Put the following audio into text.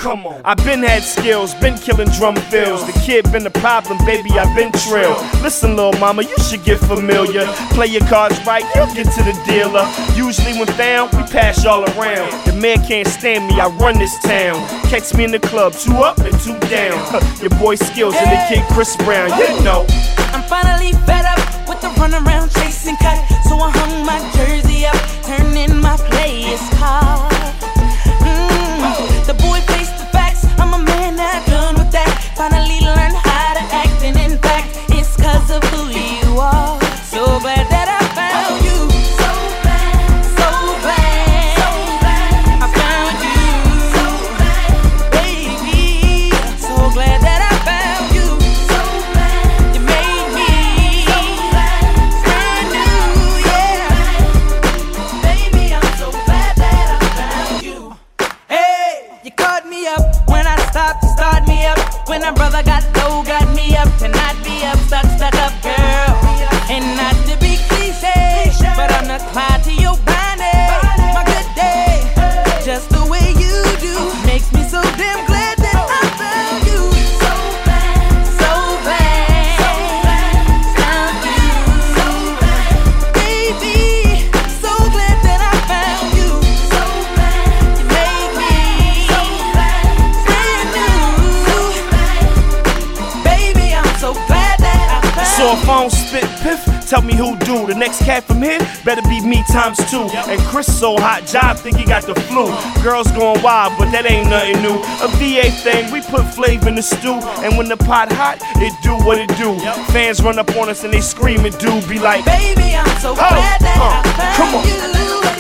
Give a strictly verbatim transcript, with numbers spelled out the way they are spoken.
Come on. I been had skills, been killing drum fills. The kid been the problem, baby, I been trill. Listen, little mama, you should get familiar. Play your cards right, you'll get to the dealer. Usually when found, we pass y'all around. The man can't stand me, I run this town. Catch me in the club, two up and two down. Your boy Skills and the kid Chris Brown, you know. I'm finally fed up with the runaround chasing cut, so I hung my jersey up, turning my players hard. Mm, the boy faced the facts, I'm a man not done with that. Finally learned how to act, and in fact, it's cause of who you are. So glad that I found you. So glad, so glad, so glad I found you. So glad, baby, so glad that I found you. So glad you made me so glad, brand new, yeah. Baby, I'm so glad that I found you. Hey, you caught me up when I stopped to start me up. When a brother got low, got me up to not be up, stuck, stuck up, girl. And not to be cliche, but I'm the Clyde to your body. My good day, just the way you do, makes me so damn glad that I found you. So glad, so glad, so glad, found you. So glad, baby, so glad that I found you. So glad you made me so glad, brand new. Baby, I'm so glad that I found you. So if I don't spit piff, tell me who do. The next cat from here better be me times two. And Chris so hot, Job think he got the flu. Girls going wild, but that ain't nothing new. A V A thing, we put flavor in the stew. And when the pot hot, it do what it do. Fans run up on us and they scream and do be like, baby, I'm so glad that uh, I found come on. you.